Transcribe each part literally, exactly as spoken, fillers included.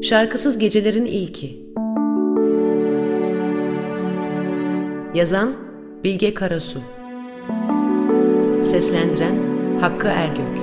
Şarkısız Gecelerin İlki. Yazan Bilge Karasu. Seslendiren Hakkı Ergök.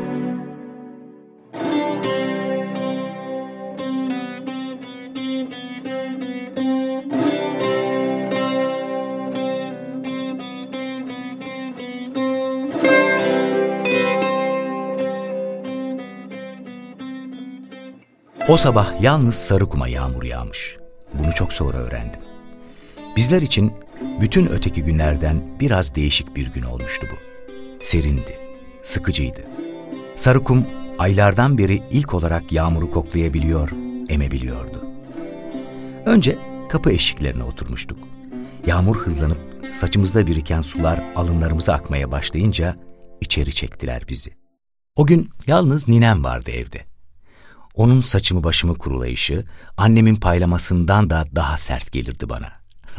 O sabah yalnız Sarıkum'a yağmur yağmış. Bunu çok sonra öğrendim. Bizler için bütün öteki günlerden biraz değişik bir gün olmuştu bu. Serindi, sıkıcıydı. Sarıkum aylardan beri ilk olarak yağmuru koklayabiliyor, emebiliyordu. Önce kapı eşiklerine oturmuştuk. Yağmur hızlanıp saçımızda biriken sular alınlarımıza akmaya başlayınca içeri çektiler bizi. O gün yalnız ninem vardı evde. Onun saçımı başımı kurulayışı, annemin paylamasından da daha sert gelirdi bana.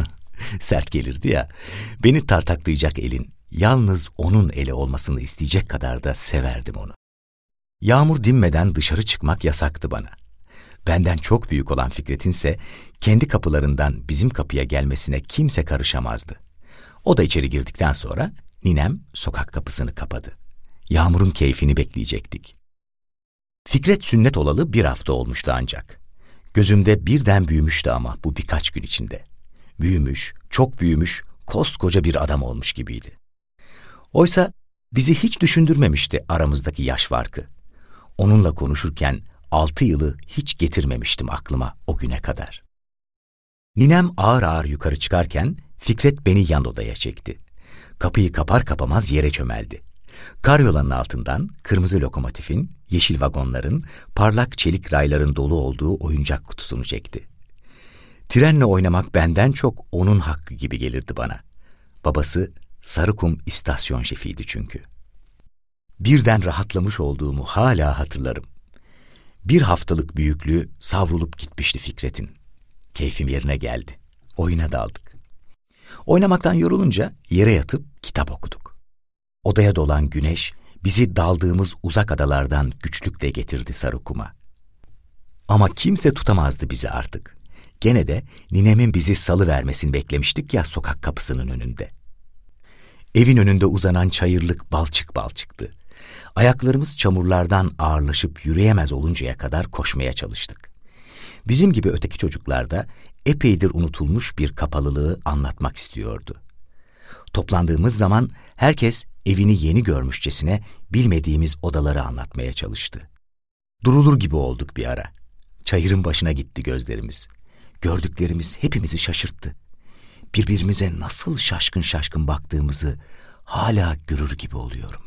Sert gelirdi ya, beni tartaklayacak elin, yalnız onun eli olmasını isteyecek kadar da severdim onu. Yağmur dinmeden dışarı çıkmak yasaktı bana. Benden çok büyük olan Fikret'in ise kendi kapılarından bizim kapıya gelmesine kimse karışamazdı. O da içeri girdikten sonra ninem sokak kapısını kapadı. Yağmurun keyfini bekleyecektik. Fikret sünnet olalı bir hafta olmuştu ancak. Gözümde birden büyümüştü ama bu birkaç gün içinde. Büyümüş, çok büyümüş, koskoca bir adam olmuş gibiydi. Oysa bizi hiç düşündürmemişti aramızdaki yaş farkı. Onunla konuşurken altı yılı hiç getirmemiştim aklıma o güne kadar. Ninem ağır ağır yukarı çıkarken Fikret beni yan odaya çekti. Kapıyı kapar kapamaz yere çömeldi. Karyolanın altından kırmızı lokomotifin, yeşil vagonların, parlak çelik rayların dolu olduğu oyuncak kutusunu çekti. Trenle oynamak benden çok onun hakkı gibi gelirdi bana. Babası Sarıkum istasyon şefiydi çünkü. Birden rahatlamış olduğumu hala hatırlarım. Bir haftalık büyüklüğü savrulup gitmişti Fikret'in. Keyfim yerine geldi. Oyuna daldık. Oynamaktan yorulunca yere yatıp kitap okuduk. Odaya dolan güneş bizi daldığımız uzak adalardan güçlükle getirdi Sarıkum'a. Ama kimse tutamazdı bizi artık. Gene de ninemin bizi salıvermesini beklemiştik ya sokak kapısının önünde. Evin önünde uzanan çayırlık balçık balçıktı. Ayaklarımız çamurlardan ağırlaşıp yürüyemez oluncaya kadar koşmaya çalıştık. Bizim gibi öteki çocuklar da epeydir unutulmuş bir kapalılığı anlatmak istiyordu. Toplandığımız zaman herkes evini yeni görmüşçesine bilmediğimiz odaları anlatmaya çalıştı. Durulur gibi olduk bir ara. Çayırın başına gitti gözlerimiz. Gördüklerimiz hepimizi şaşırttı. Birbirimize nasıl şaşkın şaşkın baktığımızı hala görür gibi oluyorum.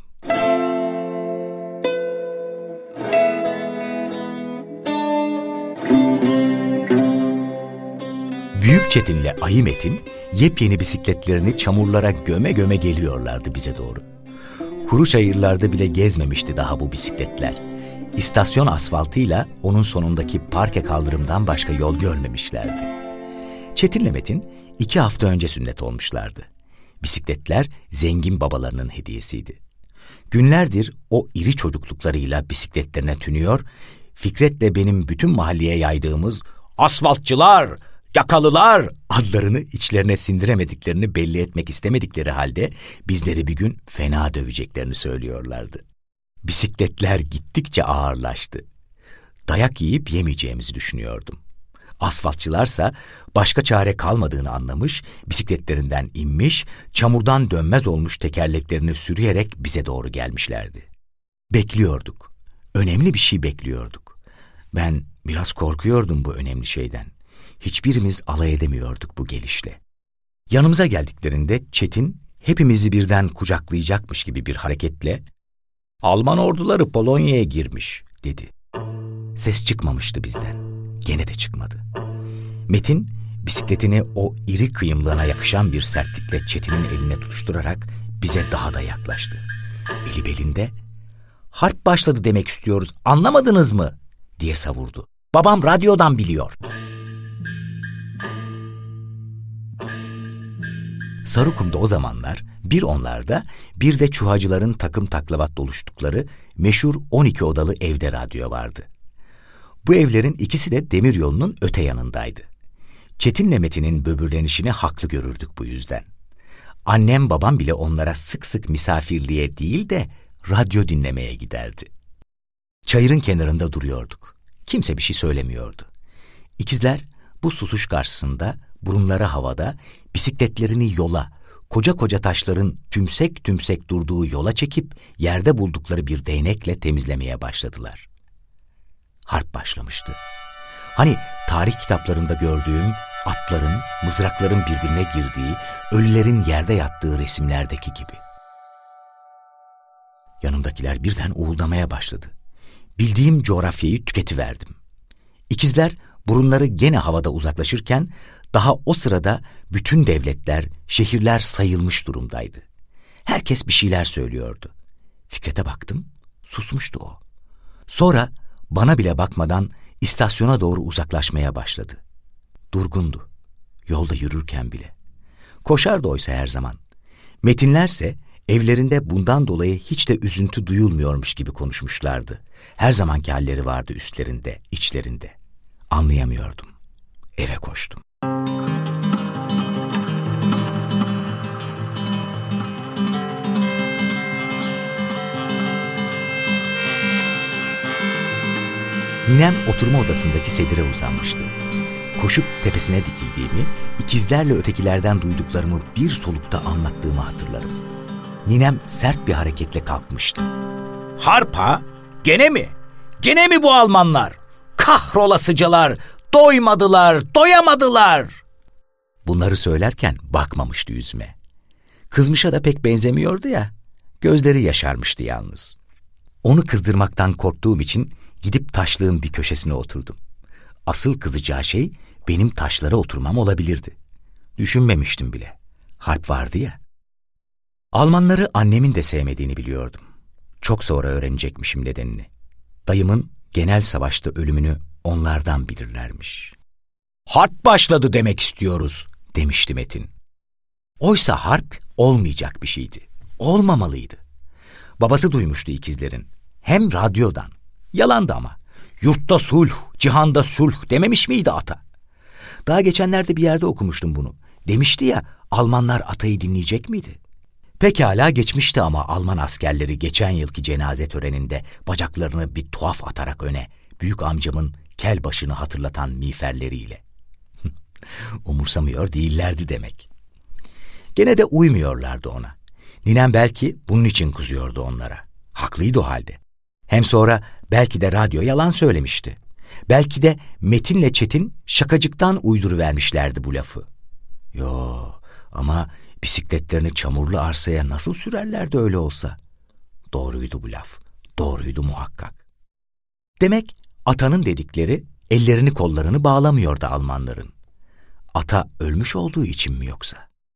Büyük Çetin'le Ayı Metin yepyeni bisikletlerini çamurlara göme göme geliyorlardı bize doğru. Kuru çayırlarda bile gezmemişti daha bu bisikletler. İstasyon asfaltıyla onun sonundaki parke kaldırımdan başka yol görmemişlerdi. Çetin'le Metin iki hafta önce sünnet olmuşlardı. Bisikletler zengin babalarının hediyesiydi. Günlerdir o iri çocukluklarıyla bisikletlerine tünüyor, Fikret'le benim bütün mahalleye yaydığımız asfaltçılar, yakalılar adlarını içlerine sindiremediklerini belli etmek istemedikleri halde bizleri bir gün fena döveceklerini söylüyorlardı. Bisikletler gittikçe ağırlaştı. Dayak yiyip yemeyeceğimizi düşünüyordum. Asfaltçılarsa başka çare kalmadığını anlamış, bisikletlerinden inmiş, çamurdan dönmez olmuş tekerleklerini sürüyerek bize doğru gelmişlerdi. Bekliyorduk. Önemli bir şey bekliyorduk. Ben biraz korkuyordum bu önemli şeyden. Hiçbirimiz alay edemiyorduk bu gelişle. Yanımıza geldiklerinde Çetin hepimizi birden kucaklayacakmış gibi bir hareketle "Alman orduları Polonya'ya girmiş," dedi. Ses çıkmamıştı bizden. Gene de çıkmadı. Metin bisikletini o iri kıyımlığına yakışan bir sertlikle Çetin'in eline tutuşturarak bize daha da yaklaştı. Eli belinde "Harp başladı demek istiyoruz, anlamadınız mı?" diye savurdu. "Babam radyodan biliyor." Sarıkum'da o zamanlar bir onlarda bir de çuhacıların takım taklavat doluştukları meşhur on iki odalı evde radyo vardı. Bu evlerin ikisi de demiryolunun öte yanındaydı. Çetin'le Metin'in böbürlenişini haklı görürdük bu yüzden. Annem babam bile onlara sık sık misafirliğe değil de radyo dinlemeye giderdi. Çayırın kenarında duruyorduk. Kimse bir şey söylemiyordu. İkizler bu susuş karşısında burunları havada, bisikletlerini yola, koca koca taşların tümsek tümsek durduğu yola çekip yerde buldukları bir değnekle temizlemeye başladılar. Harp başlamıştı. Hani tarih kitaplarında gördüğüm atların, mızrakların birbirine girdiği, ölülerin yerde yattığı resimlerdeki gibi. Yanımdakiler birden uğuldamaya başladı. Bildiğim coğrafyayı tüketiverdim. İkizler burunları gene havada uzaklaşırken daha o sırada bütün devletler, şehirler sayılmış durumdaydı. Herkes bir şeyler söylüyordu. Fikret'e baktım, susmuştu o. Sonra bana bile bakmadan istasyona doğru uzaklaşmaya başladı. Durgundu, yolda yürürken bile. Koşardı oysa her zaman. Metinlerse evlerinde bundan dolayı hiç de üzüntü duyulmuyormuş gibi konuşmuşlardı. Her zamanki halleri vardı üstlerinde, içlerinde. Anlayamıyordum. Eve koştum. Ninem oturma odasındaki sedire uzanmıştı. Koşup tepesine dikildiğimi, ikizlerle ötekilerden duyduklarımı bir solukta anlattığımı hatırlarım. Ninem sert bir hareketle kalkmıştı. "Harpa? Gene mi? Gene mi bu Almanlar? Kahrolasıcalar! Doymadılar, doyamadılar!" Bunları söylerken bakmamıştı yüzüme. Kızmışa da pek benzemiyordu ya, gözleri yaşarmıştı yalnız. Onu kızdırmaktan korktuğum için gidip taşlığın bir köşesine oturdum. Asıl kızacağı şey benim taşlara oturmam olabilirdi. Düşünmemiştim bile. Harp vardı ya. Almanları annemin de sevmediğini biliyordum. Çok sonra öğrenecekmişim nedenini. Dayımın genel savaşta ölümünü onlardan bilirlermiş. "Harp başladı demek istiyoruz," demişti Metin. Oysa harp olmayacak bir şeydi. Olmamalıydı. Babası duymuştu ikizlerin. Hem radyodan. Yalandı ama. Yurtta sulh, cihanda sulh dememiş miydi ata? Daha geçenlerde bir yerde okumuştum bunu. Demişti ya, Almanlar atayı dinleyecek miydi? Pekala geçmişti ama Alman askerleri geçen yılki cenaze töreninde bacaklarını bir tuhaf atarak öne, büyük amcamın kel başını hatırlatan miğferleriyle. Umursamıyor değillerdi demek. Gene de uymuyorlardı ona. Ninem belki bunun için kızıyordu onlara. Haklıydı o halde. Hem sonra belki de radyo yalan söylemişti. Belki de Metin'le Çetin şakacıktan uyduruvermişlerdi bu lafı. Yo, ama bisikletlerini çamurlu arsaya nasıl sürerlerdi öyle olsa? Doğruydu bu laf. Doğruydu muhakkak. Demek atanın dedikleri ellerini kollarını bağlamıyordu Almanların. Ata ölmüş olduğu için mi yoksa?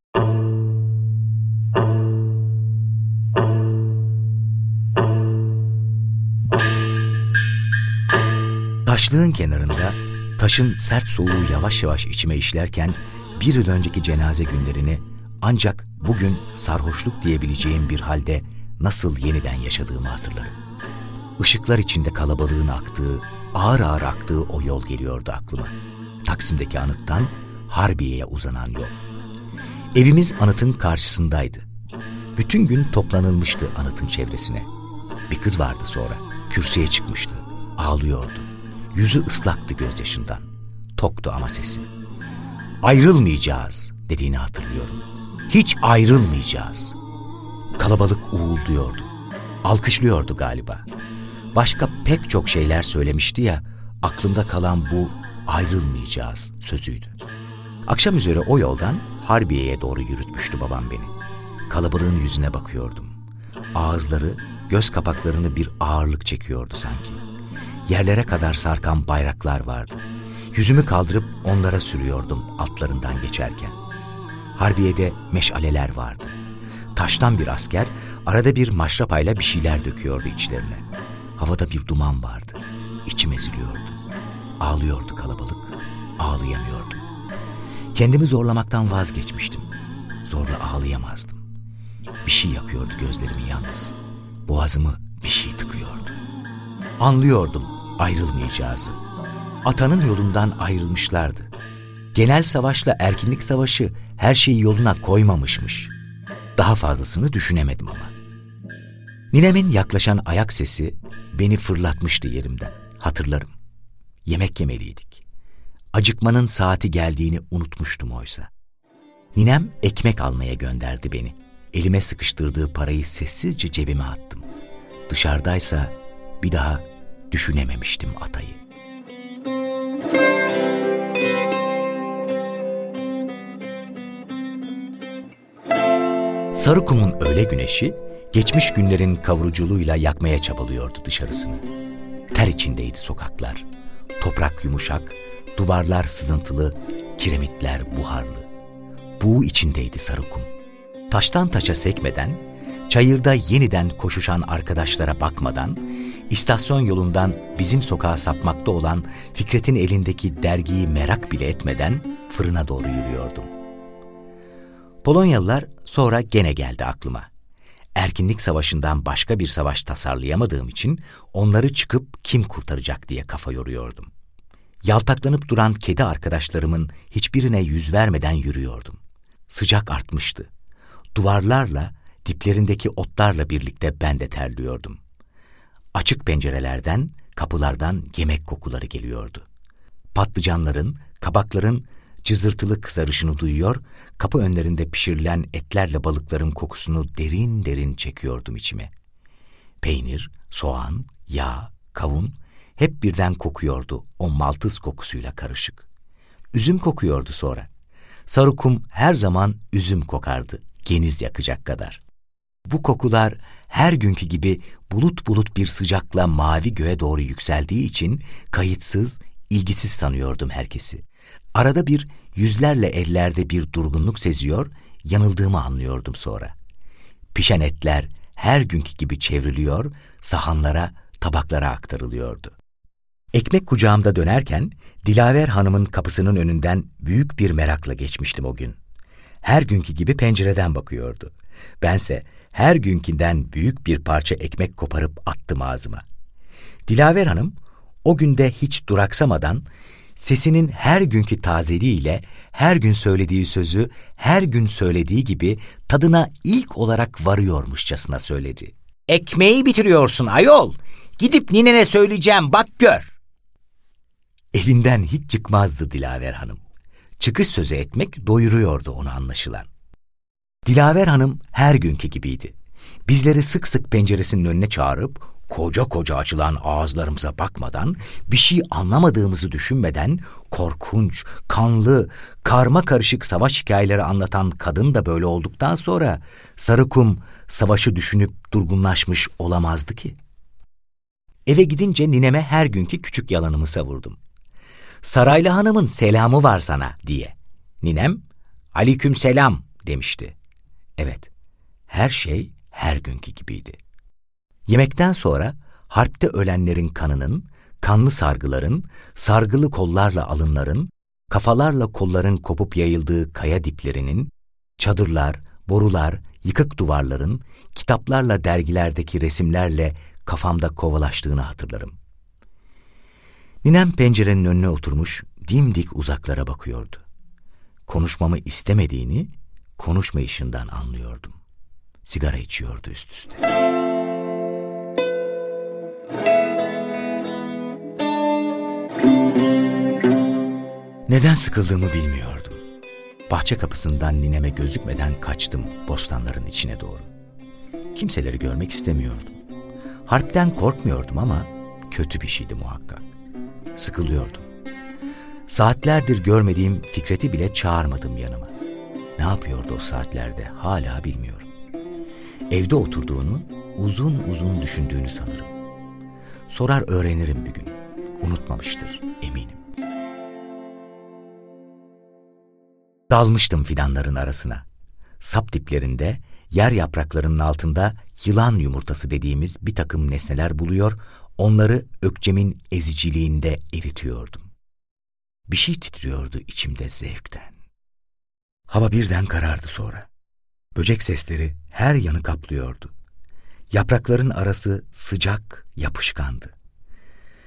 Taşlığın kenarında taşın sert soğuğu yavaş yavaş içime işlerken bir yıl önceki cenaze günlerini ancak bugün sarhoşluk diyebileceğim bir halde nasıl yeniden yaşadığımı hatırlarım. Işıklar içinde kalabalığın aktığı, ağır ağır aktığı o yol geliyordu aklıma. Taksim'deki anıttan Harbiye'ye uzanan yol. Evimiz anıtın karşısındaydı. Bütün gün toplanılmıştı anıtın çevresine. Bir kız vardı sonra, kürsüye çıkmıştı, ağlıyordu. Yüzü ıslaktı gözyaşından. Toktu ama sesi. "Ayrılmayacağız," dediğini hatırlıyorum. "Hiç ayrılmayacağız." Kalabalık uğulduyordu. Alkışlıyordu galiba. Başka pek çok şeyler söylemişti ya, aklımda kalan bu "ayrılmayacağız" sözüydü. Akşam üzere o yoldan Harbiye'ye doğru yürütmüştü babam beni. Kalabalığın yüzüne bakıyordum. Ağızları, göz kapaklarını bir ağırlık çekiyordu sanki. Yerlere kadar sarkan bayraklar vardı. Yüzümü kaldırıp onlara sürüyordum altlarından geçerken. Harbiye'de meşaleler vardı. Taştan bir asker arada bir maşrapayla bir şeyler döküyordu içlerine. Havada bir duman vardı. İçim eziliyordu. Ağlıyordu kalabalık. Ağlayamıyordum. Kendimi zorlamaktan vazgeçmiştim. Zorla ağlayamazdım. Bir şey yakıyordu gözlerimi yalnız. Boğazımı bir şey tıkıyordu. Anlıyordum ayrılmayacağızı. atanın yolundan ayrılmışlardı. Genel savaşla erkinlik savaşı her şeyi yoluna koymamışmış. Daha fazlasını düşünemedim ama. Ninemin yaklaşan ayak sesi beni fırlatmıştı yerimden. Hatırlarım. Yemek yemeliydik. Acıkmanın saati geldiğini unutmuştum oysa. Ninem ekmek almaya gönderdi beni. Elime sıkıştırdığı parayı sessizce cebime attım. Dışarıdaysa bir daha düşünememiştim atayı. Sarıkum'un öğle güneşi geçmiş günlerin kavuruculuğuyla yakmaya çabalıyordu dışarısını. Ter içindeydi sokaklar. Toprak yumuşak, duvarlar sızıntılı, kiremitler buharlı. Buğu içindeydi Sarıkum. Taştan taşa sekmeden, çayırda yeniden koşuşan arkadaşlara bakmadan, istasyon yolundan bizim sokağa sapmakta olan Fikret'in elindeki dergiyi merak bile etmeden fırına doğru yürüyordum. Polonyalılar sonra gene geldi aklıma. Erkinlik savaşından başka bir savaş tasarlayamadığım için onları çıkıp kim kurtaracak diye kafa yoruyordum. Yaltaklanıp duran kedi arkadaşlarımın hiçbirine yüz vermeden yürüyordum. Sıcak artmıştı. Duvarlarla, diplerindeki otlarla birlikte ben de terliyordum. Açık pencerelerden, kapılardan yemek kokuları geliyordu. Patlıcanların, kabakların cızırtılı kızarışını duyuyor, kapı önlerinde pişirilen etlerle balıkların kokusunu derin derin çekiyordum içime. Peynir, soğan, yağ, kavun hep birden kokuyordu o maltız kokusuyla karışık. Üzüm kokuyordu sonra. Sarıkum her zaman üzüm kokardı, geniz yakacak kadar. Bu kokular her günkü gibi bulut bulut bir sıcakla mavi göğe doğru yükseldiği için kayıtsız, ilgisiz sanıyordum herkesi. Arada bir yüzlerle ellerde bir durgunluk seziyor, yanıldığımı anlıyordum sonra. Pişen etler her günkü gibi çevriliyor, sahanlara, tabaklara aktarılıyordu. Ekmek kucağımda dönerken Dilaver Hanım'ın kapısının önünden büyük bir merakla geçmiştim o gün. Her günkü gibi pencereden bakıyordu. Bense her günkinden büyük bir parça ekmek koparıp attım ağzıma. Dilaver Hanım o günde hiç duraksamadan sesinin her günkü tazeliğiyle her gün söylediği sözü her gün söylediği gibi tadına ilk olarak varıyormuşçasına söyledi. "Ekmeği bitiriyorsun ayol. Gidip ninene söyleyeceğim, bak gör." Evinden hiç çıkmazdı Dilaver Hanım. Çıkış sözü etmek doyuruyordu onu anlaşılan. Dilaver Hanım her günkü gibiydi. Bizleri sık sık penceresinin önüne çağırıp koca koca açılan ağızlarımıza bakmadan, bir şey anlamadığımızı düşünmeden korkunç, kanlı, karma karışık savaş hikayeleri anlatan kadın da böyle olduktan sonra Sarıkum savaşı düşünüp durgunlaşmış olamazdı ki. Eve gidince nineme her günkü küçük yalanımı savurdum. "Saraylı hanımın selamı var sana" diye. Ninem, "Aleyküm selam" demişti. Evet, her şey her günkü gibiydi. Yemekten sonra harpte ölenlerin kanının, kanlı sargıların, sargılı kollarla alınların, kafalarla kolların kopup yayıldığı kaya diplerinin, çadırlar, borular, yıkık duvarların, kitaplarla dergilerdeki resimlerle kafamda kovalaştığını hatırlarım. Ninem pencerenin önüne oturmuş, dimdik uzaklara bakıyordu. Konuşmamı istemediğini, konuşmayışından anlıyordum. Sigara içiyordu üst üste. Neden sıkıldığımı bilmiyordum. Bahçe kapısından nineme gözükmeden kaçtım bostanların içine doğru. Kimseleri görmek istemiyordum. Harpten korkmuyordum ama kötü bir şeydi muhakkak. Sıkılıyordum. Saatlerdir görmediğim Fikret'i bile çağırmadım yanıma. Ne yapıyordu o saatlerde hala bilmiyorum. Evde oturduğunu, uzun uzun düşündüğünü sanırım. Sorar öğrenirim bir gün. Unutmamıştır eminim. Dalmıştım fidanların arasına. Sap diplerinde, yer yapraklarının altında yılan yumurtası dediğimiz bir takım nesneler buluyor, onları ökçemin eziciliğinde eritiyordum. Bir şey titriyordu içimde zevkten. Hava birden karardı sonra. Böcek sesleri her yanı kaplıyordu. Yaprakların arası sıcak, yapışkandı.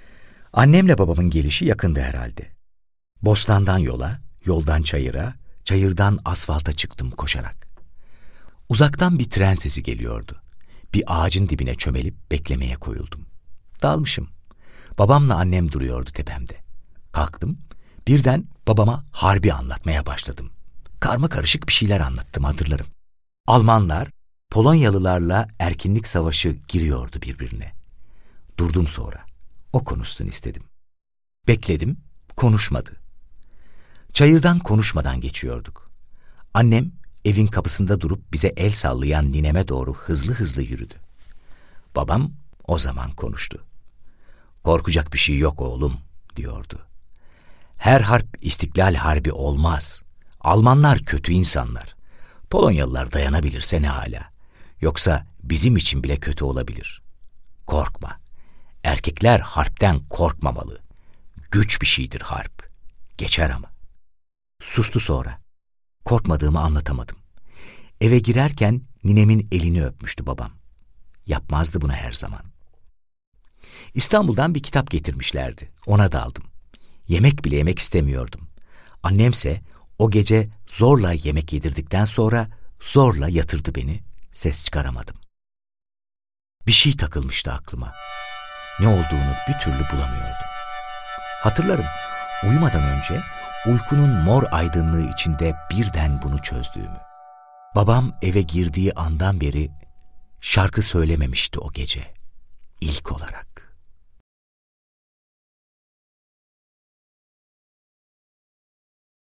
Annemle babamın gelişi yakındı herhalde. Bostandan yola, yoldan çayıra, çayırdan asfalta çıktım koşarak. Uzaktan bir tren sesi geliyordu. Bir ağacın dibine çömelip beklemeye koyuldum. Dalmışım. Babamla annem duruyordu tepemde. Kalktım, birden babama harbi anlatmaya başladım. Karma karışık bir şeyler anlattım, hatırlarım. Almanlar, Polonyalılarla erkinlik savaşı giriyordu birbirine. Durdum sonra. O konuşsun istedim. Bekledim, konuşmadı. Çayırdan konuşmadan geçiyorduk. Annem evin kapısında durup bize el sallayan nineme doğru hızlı hızlı yürüdü. Babam o zaman konuştu. "Korkacak bir şey yok oğlum," diyordu. "Her harp İstiklal Harbi olmaz. Almanlar kötü insanlar. Polonyalılar dayanabilirse ne hala. Yoksa bizim için bile kötü olabilir. Korkma. Erkekler harpten korkmamalı. Güç bir şeydir harp. Geçer ama." Sustu sonra. Korkmadığımı anlatamadım. Eve girerken ninemin elini öpmüştü babam. Yapmazdı bunu her zaman. İstanbul'dan bir kitap getirmişlerdi. Ona daldım. Yemek bile yemek istemiyordum. Annemse o gece zorla yemek yedirdikten sonra zorla yatırdı beni. Ses çıkaramadım. Bir şey takılmıştı aklıma. Ne olduğunu bir türlü bulamıyordum. Hatırlarım, uyumadan önce uykunun mor aydınlığı içinde birden bunu çözdüğümü. Babam eve girdiği andan beri şarkı söylememişti o gece. İlk olarak.